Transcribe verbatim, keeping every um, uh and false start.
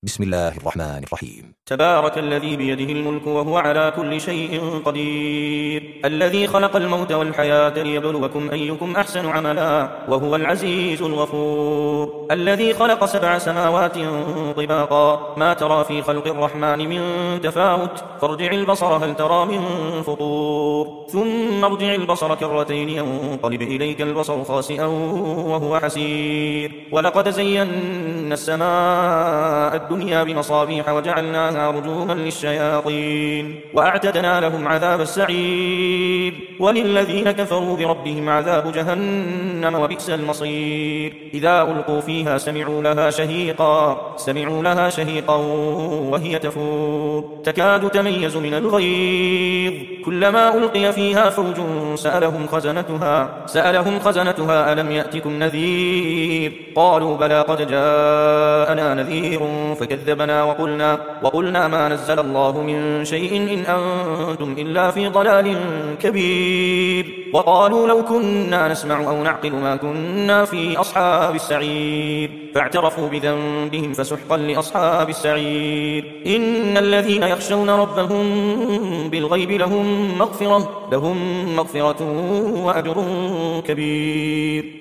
بسم الله الرحمن الرحيم. تبارك الذي بيده الملك وهو على كل شيء قدير، الذي خلق الموت والحياة ليبلوكم أيكم أحسن عملا وهو العزيز الغفور، الذي خلق سبع سماوات طباقا ما ترى في خلق الرحمن من تفاوت، فارجع البصر هل ترى من فطور، ثم ارجع البصر كرتين ينقلب إليك البصر خاسئا وهو حسير، ولقد زينا السماء الدنيا بمصابيح وجعلناها رجوما للشياطين وأعتدنا لهم عذاب السعير، وللذين كفروا بربهم عذاب جهنم وبئس المصير، إذا ألقوا فيها سمعوا لها شهيقا سمعوا لها شهيقا وهي تفور تكاد تميز من الغيظ، كلما ألقي فيها فوج سألهم خزنتها سألهم خزنتها ألم يأتكم نذير، قالوا بلى قد جاءنا نذير فكذبنا وقلنا, وقلنا ما نزل الله من شيء إن أنتم إلا في ضلال كبير، وقالوا لو كنا نسمع أو نعقل ما كنا في أصحاب السعير، فاعترفوا بذنبهم فسحقا لأصحاب السعير، إن الذين يخشون ربهم بالغيب لهم مغفرة, لهم مغفرة وأجر كبير.